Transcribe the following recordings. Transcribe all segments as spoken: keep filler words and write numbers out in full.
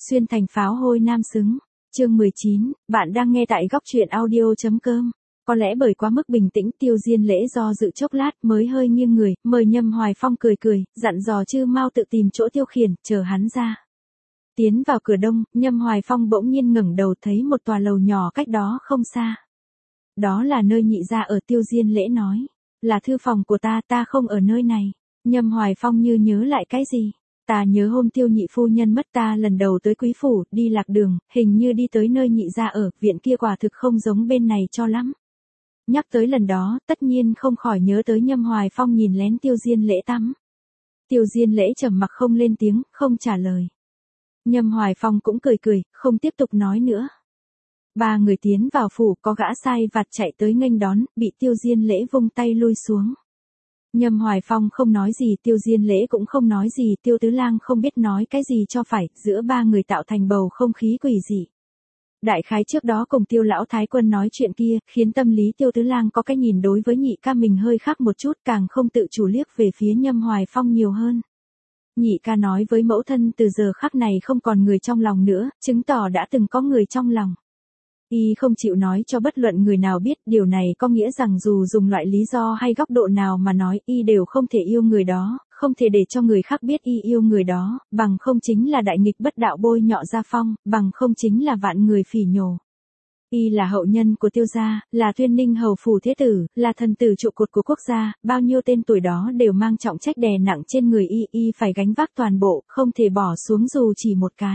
Xuyên thành pháo hôi nam xứng. Chương mười chín, bạn đang nghe tại góc truyện audio.com. Có lẽ bởi quá mức bình tĩnh, Tiêu Diên Lễ do dự chốc lát mới hơi nghiêng người, mời Nhâm Hoài Phong cười cười, dặn dò Chư Mau tự tìm chỗ tiêu khiển, chờ hắn ra. Tiến vào cửa đông, Nhâm Hoài Phong bỗng nhiên ngẩng đầu thấy một tòa lầu nhỏ cách đó không xa. Đó là nơi nhị gia ở. Tiêu Diên Lễ nói, là thư phòng của ta, ta không ở nơi này. Nhâm Hoài Phong như nhớ lại cái gì. Ta nhớ hôm Tiêu nhị phu nhân mất, ta lần đầu tới quý phủ, đi lạc đường, hình như đi tới nơi nhị gia ở, viện kia quả thực không giống bên này cho lắm. Nhắc tới lần đó, tất nhiên không khỏi nhớ tới Nhâm Hoài Phong nhìn lén Tiêu Diên Lễ tắm. Tiêu Diên Lễ trầm mặc không lên tiếng, không trả lời. Nhâm Hoài Phong cũng cười cười, không tiếp tục nói nữa. Ba người tiến vào phủ, có gã sai vặt chạy tới nghênh đón, bị Tiêu Diên Lễ vung tay lui xuống. Nhâm Hoài Phong không nói gì, Tiêu Diên Lễ cũng không nói gì, Tiêu Tứ Lang không biết nói cái gì cho phải, giữa ba người tạo thành bầu không khí quỷ dị. Đại khái trước đó cùng Tiêu lão thái quân nói chuyện kia, khiến tâm lý Tiêu Tứ Lang có cái nhìn đối với nhị ca mình hơi khác một chút, càng không tự chủ liếc về phía Nhâm Hoài Phong nhiều hơn. Nhị ca nói với mẫu thân từ giờ khắc này không còn người trong lòng nữa, chứng tỏ đã từng có người trong lòng. Y không chịu nói cho bất luận người nào biết, điều này có nghĩa rằng dù dùng loại lý do hay góc độ nào mà nói, Y đều không thể yêu người đó, không thể để cho người khác biết Y yêu người đó, bằng không chính là đại nghịch bất đạo bôi nhọ gia phong, bằng không chính là vạn người phỉ nhổ. Y là hậu nhân của Tiêu gia, là Tuyên Ninh hầu phủ thế tử, là thần tử trụ cột của quốc gia, bao nhiêu tên tuổi đó đều mang trọng trách đè nặng trên người Y, Y phải gánh vác toàn bộ, không thể bỏ xuống dù chỉ một cái.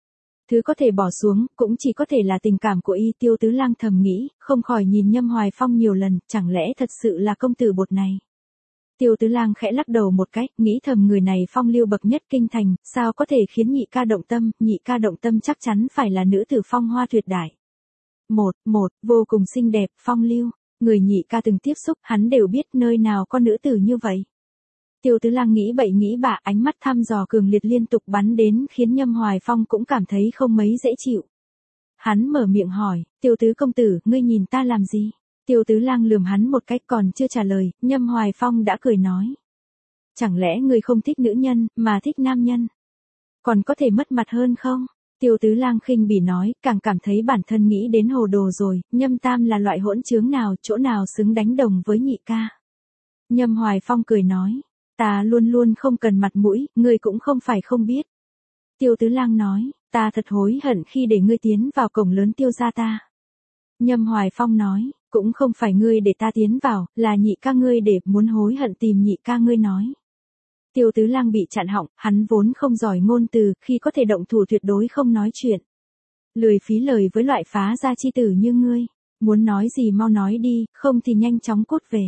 Thứ có thể bỏ xuống, cũng chỉ có thể là tình cảm của Y. Tiêu Tứ Lang thầm nghĩ, không khỏi nhìn Nhâm Hoài Phong nhiều lần, chẳng lẽ thật sự là công tử bột này. Tiêu Tứ Lang khẽ lắc đầu một cái, nghĩ thầm người này phong lưu bậc nhất kinh thành, sao có thể khiến nhị ca động tâm, nhị ca động tâm chắc chắn phải là nữ tử phong hoa tuyệt đại. Một, một, vô cùng xinh đẹp, phong lưu, người nhị ca từng tiếp xúc, hắn đều biết nơi nào có nữ tử như vậy. Tiêu Tứ Lang nghĩ bậy nghĩ bạ, ánh mắt thăm dò cường liệt liên tục bắn đến khiến Nhâm Hoài Phong cũng cảm thấy không mấy dễ chịu. Hắn mở miệng hỏi, Tiêu Tứ công tử, ngươi nhìn ta làm gì? Tiêu Tứ Lang lườm hắn một cách, còn chưa trả lời, Nhâm Hoài Phong đã cười nói. Chẳng lẽ ngươi không thích nữ nhân, mà thích nam nhân? Còn có thể mất mặt hơn không? Tiêu Tứ Lang khinh bỉ nói, càng cảm thấy bản thân nghĩ đến hồ đồ rồi, Nhâm Tam là loại hỗn trướng nào, chỗ nào xứng đánh đồng với nhị ca? Nhâm Hoài Phong cười nói. Ta luôn luôn không cần mặt mũi, ngươi cũng không phải không biết. Tiêu Tứ Lang nói, ta thật hối hận khi để ngươi tiến vào cổng lớn Tiêu gia ta. Nhâm Hoài Phong nói, cũng không phải ngươi để ta tiến vào, là nhị ca ngươi để muốn hối hận tìm nhị ca ngươi nói. Tiêu Tứ Lang bị chặn họng, hắn vốn không giỏi ngôn từ, khi có thể động thủ tuyệt đối không nói chuyện. Lười phí lời với loại phá gia chi tử như ngươi, muốn nói gì mau nói đi, không thì nhanh chóng cút về.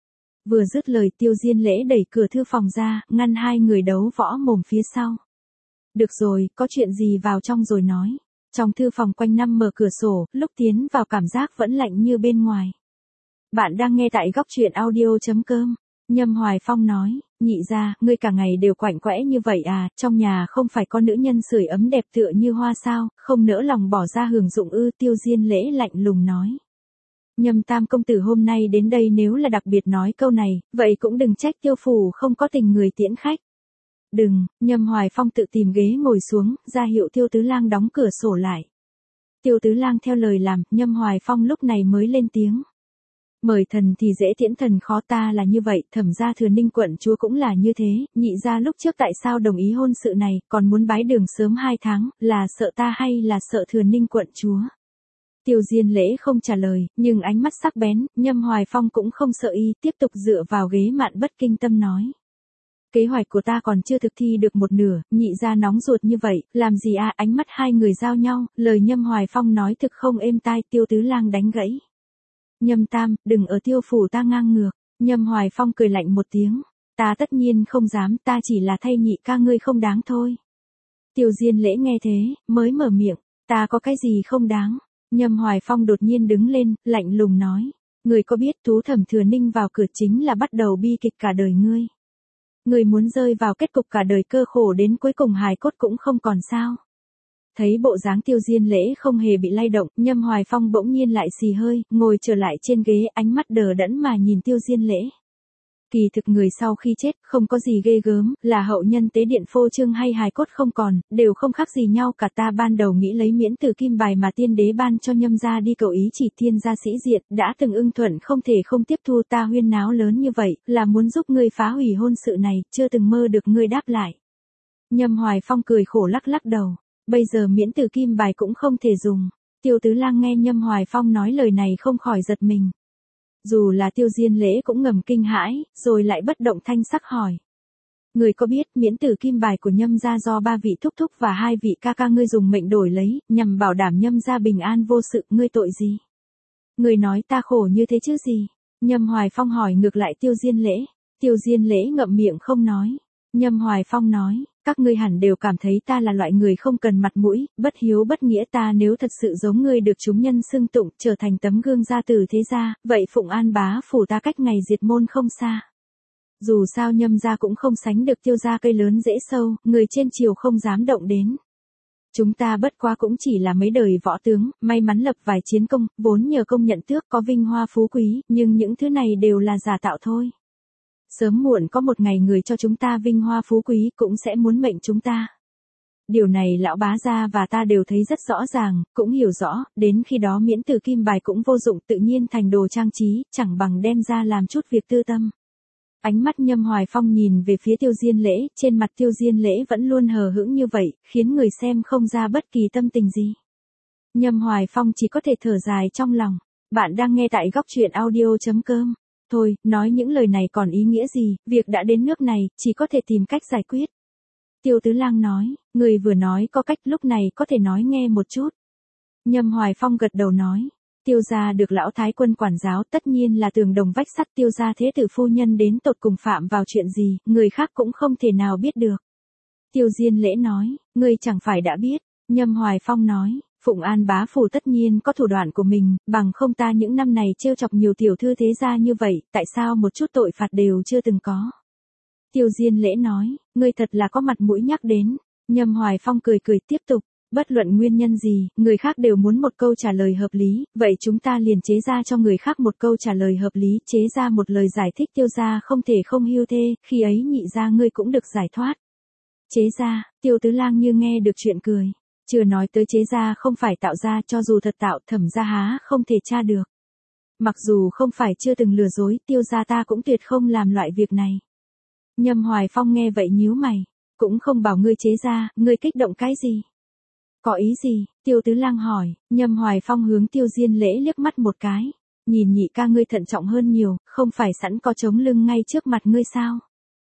Vừa dứt lời, Tiêu Diên Lễ đẩy cửa thư phòng ra, ngăn hai người đấu võ mồm phía sau. Được rồi, có chuyện gì vào trong rồi nói. Trong thư phòng quanh năm mở cửa sổ, lúc tiến vào cảm giác vẫn lạnh như bên ngoài. Bạn đang nghe tại góc truyện audio.com. Nhâm Hoài Phong nói, nhị gia, ngươi cả ngày đều quạnh quẽ như vậy à, trong nhà không phải có nữ nhân sưởi ấm đẹp tựa như hoa sao, không nỡ lòng bỏ ra hưởng dụng ư? Tiêu Diên Lễ lạnh lùng nói. Nhâm Tam công tử hôm nay đến đây nếu là đặc biệt nói câu này, vậy cũng đừng trách Tiêu phủ không có tình người tiễn khách. Đừng, Nhâm Hoài Phong tự tìm ghế ngồi xuống, ra hiệu Tiêu Tứ Lang đóng cửa sổ lại. Tiêu Tứ Lang theo lời làm, Nhâm Hoài Phong lúc này mới lên tiếng. Mời thần thì dễ tiễn thần khó, ta là như vậy, thẩm gia Thừa Ninh quận chúa cũng là như thế, nhị gia lúc trước tại sao đồng ý hôn sự này, còn muốn bái đường sớm hai tháng, là sợ ta hay là sợ Thừa Ninh quận chúa? Tiêu Diên Lễ không trả lời, nhưng ánh mắt sắc bén, Nhâm Hoài Phong cũng không sợ Y, tiếp tục dựa vào ghế mạn bất kinh tâm nói. Kế hoạch của ta còn chưa thực thi được một nửa, nhị gia nóng ruột như vậy, làm gì à? Ánh mắt hai người giao nhau, lời Nhâm Hoài Phong nói thực không êm tai. Tiêu Tứ Lang đánh gãy. Nhâm Tam, đừng ở Tiêu phủ ta ngang ngược. Nhâm Hoài Phong cười lạnh một tiếng. Ta tất nhiên không dám, ta chỉ là thay nhị ca ngươi không đáng thôi. Tiêu Diên Lễ nghe thế, mới mở miệng, ta có cái gì không đáng? Nhâm Hoài Phong đột nhiên đứng lên, lạnh lùng nói. Ngươi có biết Tú Thẩm Thừa Ninh vào cửa chính là bắt đầu bi kịch cả đời ngươi. Ngươi muốn rơi vào kết cục cả đời cơ khổ đến cuối cùng hài cốt cũng không còn sao. Thấy bộ dáng Tiêu Diên Lễ không hề bị lay động, Nhâm Hoài Phong bỗng nhiên lại xì hơi, ngồi trở lại trên ghế, ánh mắt đờ đẫn mà nhìn Tiêu Diên Lễ. Kỳ thực người sau khi chết, không có gì ghê gớm, là hậu nhân tế điện phô trương hay hài cốt không còn, đều không khác gì nhau cả. Ta ban đầu nghĩ lấy miễn tử kim bài mà tiên đế ban cho Nhâm gia đi cầu ý chỉ thiên gia sĩ diện, đã từng ưng thuận không thể không tiếp thu. Ta huyên náo lớn như vậy, là muốn giúp ngươi phá hủy hôn sự này, chưa từng mơ được ngươi đáp lại. Nhâm Hoài Phong cười khổ lắc lắc đầu, bây giờ miễn tử kim bài cũng không thể dùng. Tiêu Tứ Lang nghe Nhâm Hoài Phong nói lời này không khỏi giật mình. Dù là Tiêu Diên Lễ cũng ngầm kinh hãi, rồi lại bất động thanh sắc hỏi. Người có biết miễn tử kim bài của Nhâm gia do ba vị thúc thúc và hai vị ca ca ngươi dùng mệnh đổi lấy, nhằm bảo đảm Nhâm gia bình an vô sự, ngươi tội gì? Người nói ta khổ như thế chứ gì? Nhâm Hoài Phong hỏi ngược lại Tiêu Diên Lễ. Tiêu Diên Lễ ngậm miệng không nói. Nhâm Hoài Phong nói, các ngươi hẳn đều cảm thấy ta là loại người không cần mặt mũi, bất hiếu bất nghĩa. Ta nếu thật sự giống ngươi được chúng nhân xưng tụng, trở thành tấm gương gia tử thế gia, vậy Phụng An bá phủ ta cách ngày diệt môn không xa. Dù sao Nhâm gia cũng không sánh được Tiêu gia cây lớn dễ sâu, người trên triều không dám động đến. Chúng ta bất quá cũng chỉ là mấy đời võ tướng, may mắn lập vài chiến công, vốn nhờ công nhận tước có vinh hoa phú quý, nhưng những thứ này đều là giả tạo thôi. Sớm muộn có một ngày người cho chúng ta vinh hoa phú quý cũng sẽ muốn mệnh chúng ta. Điều này lão bá gia và ta đều thấy rất rõ ràng, cũng hiểu rõ, đến khi đó miễn tử kim bài cũng vô dụng, tự nhiên thành đồ trang trí, chẳng bằng đem ra làm chút việc tư tâm. Ánh mắt Nhâm Hoài Phong nhìn về phía Tiêu Diên Lễ, trên mặt Tiêu Diên Lễ vẫn luôn hờ hững như vậy, khiến người xem không ra bất kỳ tâm tình gì. Nhâm Hoài Phong chỉ có thể thở dài trong lòng. Bạn đang nghe tại góc truyện audio chấm com. Thôi, nói những lời này còn ý nghĩa gì, việc đã đến nước này, chỉ có thể tìm cách giải quyết. Tiêu Tứ Lang nói, người vừa nói có cách, lúc này có thể nói nghe một chút. Nhâm Hoài Phong gật đầu nói, Tiêu gia được lão thái quân quản giáo, tất nhiên là tường đồng vách sắt. Tiêu gia thế tử phu nhân đến tột cùng phạm vào chuyện gì, người khác cũng không thể nào biết được. Tiêu Diên Lễ nói, ngươi chẳng phải đã biết. Nhâm Hoài Phong nói, Phụng An bá phủ tất nhiên có thủ đoạn của mình, bằng không ta những năm này trêu chọc nhiều tiểu thư thế gia như vậy, tại sao một chút tội phạt đều chưa từng có. Tiêu Diên Lễ nói, ngươi thật là có mặt mũi nhắc đến. Nhâm Hoài Phong cười cười tiếp tục, bất luận nguyên nhân gì, người khác đều muốn một câu trả lời hợp lý, vậy chúng ta liền chế ra cho người khác một câu trả lời hợp lý, chế ra một lời giải thích. Tiêu gia không thể không hưu thê, khi ấy Nhị gia ngươi cũng được giải thoát. Chế ra, Tiêu Tứ Lang như nghe được chuyện cười. Chưa nói tới chế ra không phải tạo ra, cho dù thật tạo, Thẩm gia há không thể tra được. Mặc dù không phải chưa từng lừa dối, Tiêu gia ta cũng tuyệt không làm loại việc này. Nhâm Hoài Phong nghe vậy nhíu mày, cũng không bảo ngươi chế ra, ngươi kích động cái gì? Có ý gì? Tiêu Tứ Lang hỏi. Nhâm Hoài Phong hướng Tiêu Diên Lễ liếc mắt một cái, nhìn nhị ca ngươi thận trọng hơn nhiều, không phải sẵn có chống lưng ngay trước mặt ngươi sao?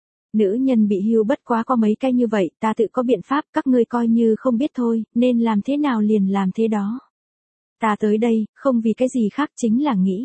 Nữ nhân bị hưu bất quá có mấy cái như vậy, ta tự có biện pháp, các ngươi coi như không biết thôi, nên làm thế nào liền làm thế đó. Ta tới đây, không vì cái gì khác, chính là nghĩ.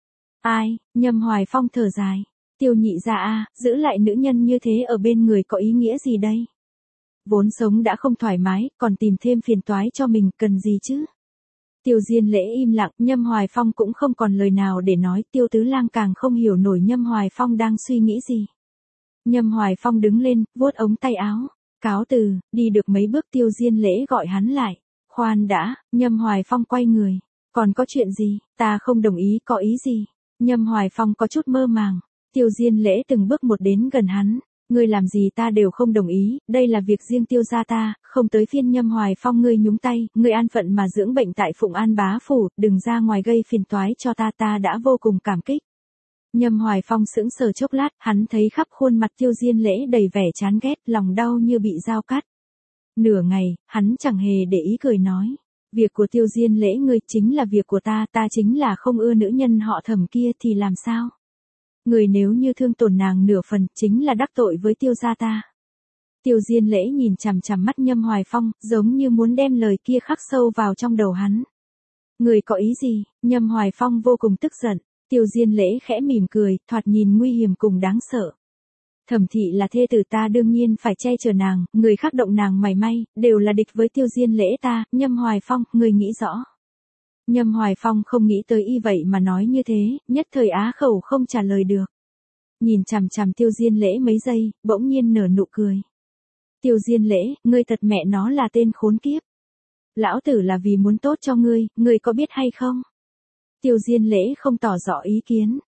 Ai? Nhâm Hoài Phong thở dài. Tiêu nhị gia a, giữ lại nữ nhân như thế ở bên người có ý nghĩa gì đây? Vốn sống đã không thoải mái, còn tìm thêm phiền toái cho mình, cần gì chứ? Tiêu Diên Lễ im lặng, Nhâm Hoài Phong cũng không còn lời nào để nói. Tiêu Tứ Lang càng không hiểu nổi Nhâm Hoài Phong đang suy nghĩ gì. Nhâm Hoài Phong đứng lên, vuốt ống tay áo, cáo từ, đi được mấy bước Tiêu Diên Lễ gọi hắn lại. Khoan đã, Nhâm Hoài Phong quay người. Còn có chuyện gì? Ta không đồng ý, có ý gì? Nhâm Hoài Phong có chút mơ màng. Tiêu Diên Lễ từng bước một đến gần hắn. Ngươi làm gì ta đều không đồng ý, đây là việc riêng Tiêu gia ta, không tới phiên Nhâm Hoài Phong ngươi nhúng tay, ngươi an phận mà dưỡng bệnh tại Phụng An bá phủ, đừng ra ngoài gây phiền toái cho ta, ta đã vô cùng cảm kích. Nhâm Hoài Phong sững sờ chốc lát, hắn thấy khắp khuôn mặt Tiêu Diên Lễ đầy vẻ chán ghét, lòng đau như bị dao cắt. Nửa ngày, hắn chẳng hề để ý cười nói, việc của Tiêu Diên Lễ ngươi chính là việc của ta, ta chính là không ưa nữ nhân họ Thẩm kia thì làm sao? Người nếu như thương tổn nàng nửa phần, chính là đắc tội với Tiêu gia ta. Tiêu Diên Lễ nhìn chằm chằm mắt Nhâm Hoài Phong, giống như muốn đem lời kia khắc sâu vào trong đầu hắn. Người có ý gì? Nhâm Hoài Phong vô cùng tức giận. Tiêu Diên Lễ khẽ mỉm cười, thoạt nhìn nguy hiểm cùng đáng sợ. Thẩm thị là thê tử ta, đương nhiên phải che chở nàng, người khác động nàng mảy may, đều là địch với Tiêu Diên Lễ ta. Nhâm Hoài Phong, người nghĩ rõ. Nhâm Hoài Phong không nghĩ tới y vậy mà nói như thế, nhất thời á khẩu không trả lời được. Nhìn chằm chằm Tiêu Diên Lễ mấy giây, bỗng nhiên nở nụ cười. Tiêu Diên Lễ, ngươi thật mẹ nó là tên khốn kiếp. Lão tử là vì muốn tốt cho ngươi, ngươi có biết hay không? Tiêu Diên Lễ không tỏ rõ ý kiến.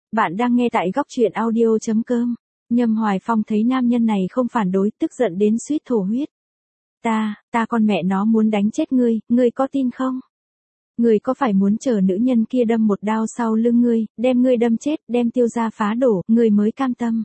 Bạn đang nghe tại góc truyện audio chấm com. Nhâm Hoài Phong thấy nam nhân này không phản đối, tức giận đến suýt thổ huyết. Ta, ta con mẹ nó muốn đánh chết ngươi, ngươi có tin không? Ngươi có phải muốn chờ nữ nhân kia đâm một đao sau lưng ngươi, đem ngươi đâm chết, đem Tiêu gia phá đổ, ngươi mới cam tâm.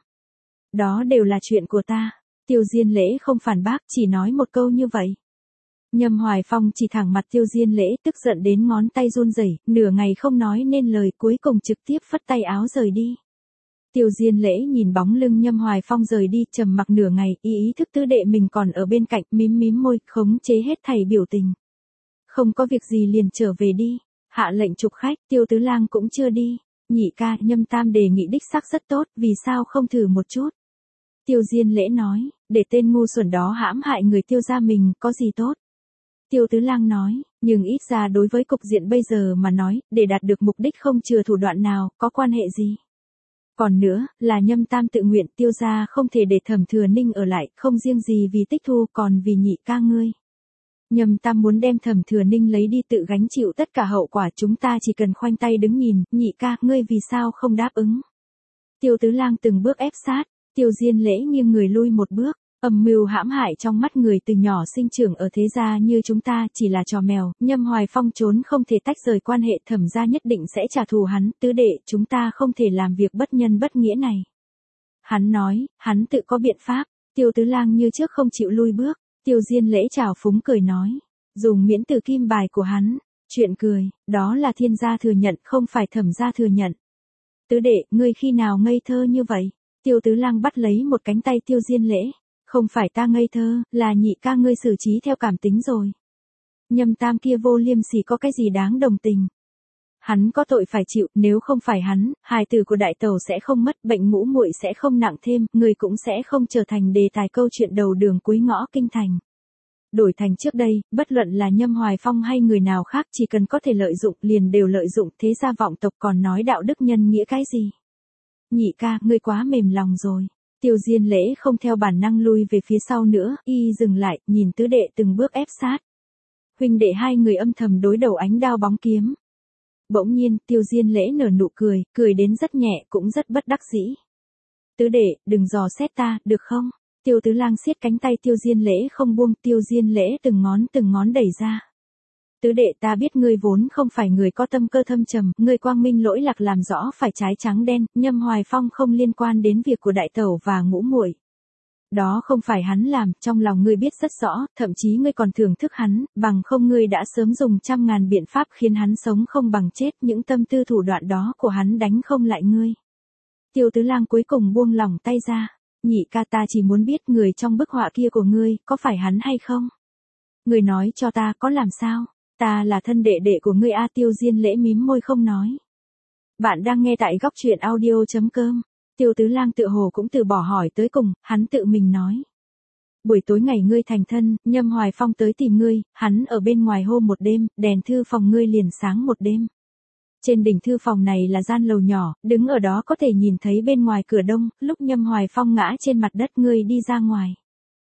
Đó đều là chuyện của ta. Tiêu Diên Lễ không phản bác, chỉ nói một câu như vậy. Nhâm Hoài Phong chỉ thẳng mặt Tiêu Diên Lễ, tức giận đến ngón tay run rẩy, nửa ngày không nói nên lời, cuối cùng trực tiếp phất tay áo rời đi. Tiêu Diên Lễ nhìn bóng lưng Nhâm Hoài Phong rời đi, trầm mặc nửa ngày, ý ý thức tứ đệ mình còn ở bên cạnh, mím mím môi, khống chế hết thảy biểu tình. Không có việc gì liền trở về đi. Hạ lệnh chụp khách, Tiêu Tứ Lang cũng chưa đi. Nhị ca, Nhâm Tam đề nghị đích xác rất tốt, vì sao không thử một chút? Tiêu Diên Lễ nói, để tên ngu xuẩn đó hãm hại người Tiêu gia mình, có gì tốt? Tiêu Tứ Lang nói, nhưng ít ra đối với cục diện bây giờ mà nói, để đạt được mục đích không chừa thủ đoạn nào, có quan hệ gì? Còn nữa, là Nhâm Tam tự nguyện, Tiêu gia không thể để Thẩm Thừa Ninh ở lại, không riêng gì vì Tích Thu, còn vì nhị ca ngươi. Nhâm Tam muốn đem Thẩm Thừa Ninh lấy đi tự gánh chịu tất cả hậu quả, chúng ta chỉ cần khoanh tay đứng nhìn, nhị ca, ngươi vì sao không đáp ứng? Tiêu Tứ Lang từng bước ép sát, Tiêu Diên Lễ nghiêng người lui một bước. Âm mưu hãm hại trong mắt người từ nhỏ sinh trưởng ở thế gia như chúng ta chỉ là trò mèo, Nhâm Hoài Phong trốn không thể tách rời quan hệ, Thẩm gia nhất định sẽ trả thù hắn, tứ đệ, chúng ta không thể làm việc bất nhân bất nghĩa này. Hắn nói, hắn tự có biện pháp. Tiêu Tứ Lang như trước không chịu lui bước. Tiêu Diên Lễ trào phúng cười nói, dùng miễn từ kim bài của hắn. Chuyện cười, đó là Thiên gia thừa nhận, không phải Thẩm gia thừa nhận. Tứ đệ, ngươi khi nào ngây thơ như vậy? Tiêu Tứ Lang bắt lấy một cánh tay Tiêu Diên Lễ. Không phải ta ngây thơ, là nhị ca ngươi xử trí theo cảm tính rồi. Nhâm Tam kia vô liêm sỉ có cái gì đáng đồng tình. Hắn có tội phải chịu, nếu không phải hắn, hài tử của đại tẩu sẽ không mất, bệnh ngũ muội sẽ không nặng thêm, người cũng sẽ không trở thành đề tài câu chuyện đầu đường cuối ngõ kinh thành. Đổi thành trước đây, bất luận là Nhâm Hoài Phong hay người nào khác, chỉ cần có thể lợi dụng liền đều lợi dụng, thế gia vọng tộc còn nói đạo đức nhân nghĩa cái gì. Nhị ca, ngươi quá mềm lòng rồi. Tiêu Diên Lễ không theo bản năng lui về phía sau nữa, y dừng lại, nhìn tứ đệ từng bước ép sát. Huynh đệ hai người âm thầm đối đầu ánh đao bóng kiếm. Bỗng nhiên, Tiêu Diên Lễ nở nụ cười, cười đến rất nhẹ, cũng rất bất đắc dĩ. Tứ đệ, đừng dò xét ta, được không? Tiêu Tứ Lang siết cánh tay Tiêu Diên Lễ không buông, Tiêu Diên Lễ từng ngón từng ngón đẩy ra. Tứ đệ, ta biết ngươi vốn không phải người có tâm cơ thâm trầm, ngươi quang minh lỗi lạc làm rõ phải trái trắng đen, Nhâm Hoài Phong không liên quan đến việc của đại tẩu và ngũ muội. Đó không phải hắn làm, trong lòng ngươi biết rất rõ, thậm chí ngươi còn thưởng thức hắn, bằng không ngươi đã sớm dùng trăm ngàn biện pháp khiến hắn sống không bằng chết, những tâm tư thủ đoạn đó của hắn đánh không lại ngươi. Tiêu Tứ Lang cuối cùng buông lỏng tay ra, nhị ca, ta chỉ muốn biết người trong bức họa kia của ngươi, có phải hắn hay không? Ngươi nói cho ta, có làm sao? Ta là thân đệ đệ của ngươi a. Tiêu Diên Lễ mím môi không nói. Bạn đang nghe tại góc truyện audio chấm com. Tiêu Tứ Lang tự hồ cũng từ bỏ hỏi tới cùng, hắn tự mình nói. Buổi tối ngày ngươi thành thân, Nhâm Hoài Phong tới tìm ngươi, hắn ở bên ngoài hô một đêm, đèn thư phòng ngươi liền sáng một đêm. Trên đỉnh thư phòng này là gian lầu nhỏ, đứng ở đó có thể nhìn thấy bên ngoài cửa đông, lúc Nhâm Hoài Phong ngã trên mặt đất ngươi đi ra ngoài.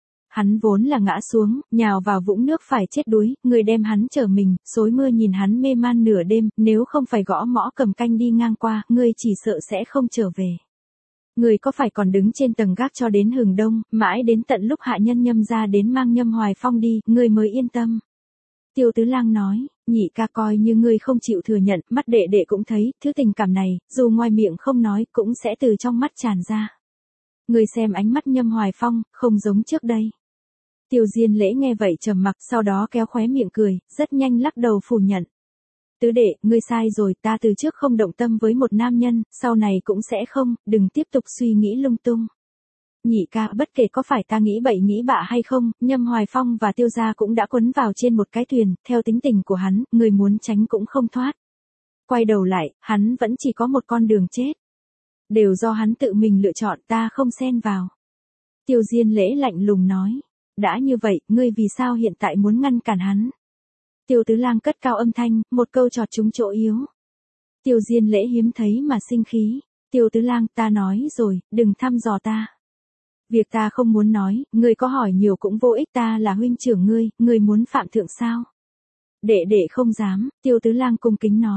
Hắn vốn là ngã xuống, nhào vào vũng nước phải chết đuối, người đem hắn chở mình, xối mưa nhìn hắn mê man nửa đêm, nếu không phải gõ mõ cầm canh đi ngang qua, ngươi chỉ sợ sẽ không trở về. Người có phải còn đứng trên tầng gác cho đến hừng đông, mãi đến tận lúc hạ nhân Nhâm ra đến mang Nhâm Hoài Phong đi, ngươi mới yên tâm. Tiêu Tứ Lang nói, nhị ca, coi như ngươi không chịu thừa nhận, mắt đệ đệ cũng thấy, thứ tình cảm này, dù ngoài miệng không nói, cũng sẽ từ trong mắt tràn ra. Ngươi xem ánh mắt Nhâm Hoài Phong, không giống trước đây. Tiêu Diên Lễ nghe vậy trầm mặc, sau đó kéo khóe miệng cười, rất nhanh lắc đầu phủ nhận. Tứ đệ, ngươi sai rồi, ta từ trước không động tâm với một nam nhân, sau này cũng sẽ không, đừng tiếp tục suy nghĩ lung tung. Nhị ca, bất kể có phải ta nghĩ bậy nghĩ bạ hay không, Nhâm Hoài Phong và Tiêu gia cũng đã quấn vào trên một cái thuyền, theo tính tình của hắn, người muốn tránh cũng không thoát. Quay đầu lại, hắn vẫn chỉ có một con đường chết. Đều do hắn tự mình lựa chọn, ta không xen vào. Tiêu Diên Lễ lạnh lùng nói. Đã như vậy, ngươi vì sao hiện tại muốn ngăn cản hắn? Tiêu Tứ Lang cất cao âm thanh, một câu chọt trúng chỗ yếu. Tiêu Diên Lễ hiếm thấy mà sinh khí. Tiêu Tứ Lang, ta nói rồi, đừng thăm dò ta. Việc ta không muốn nói, ngươi có hỏi nhiều cũng vô ích, ta là huynh trưởng ngươi, ngươi muốn phạm thượng sao? Đệ đệ không dám, Tiêu Tứ Lang cung kính nói.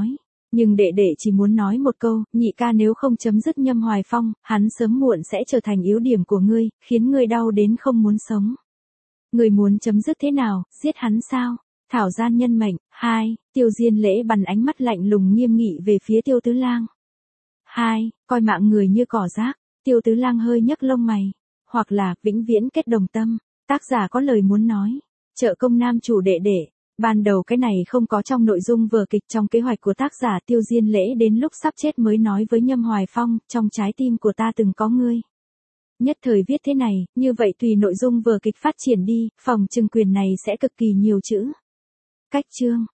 Nhưng đệ đệ chỉ muốn nói một câu, nhị ca nếu không chấm dứt Nhâm Hoài Phong, hắn sớm muộn sẽ trở thành yếu điểm của ngươi, khiến ngươi đau đến không muốn sống. Ngươi muốn chấm dứt thế nào, giết hắn sao? Thảo gian nhân mệnh. Hai, Tiêu Diên Lễ bắn ánh mắt lạnh lùng nghiêm nghị về phía Tiêu Tứ Lang. Hai, coi mạng người như cỏ rác. Tiêu Tứ Lang hơi nhấc lông mày. Hoặc là, vĩnh viễn kết đồng tâm. Tác giả có lời muốn nói. Trợ công nam chủ đệ đệ. Ban đầu cái này không có trong nội dung vở kịch, trong kế hoạch của tác giả Tiêu Diên Lễ đến lúc sắp chết mới nói với Nhâm Hoài Phong, trong trái tim của ta từng có ngươi. Nhất thời viết thế này, như vậy tùy nội dung vở kịch phát triển đi, phòng trừng quyền này sẽ cực kỳ nhiều chữ. Cách chương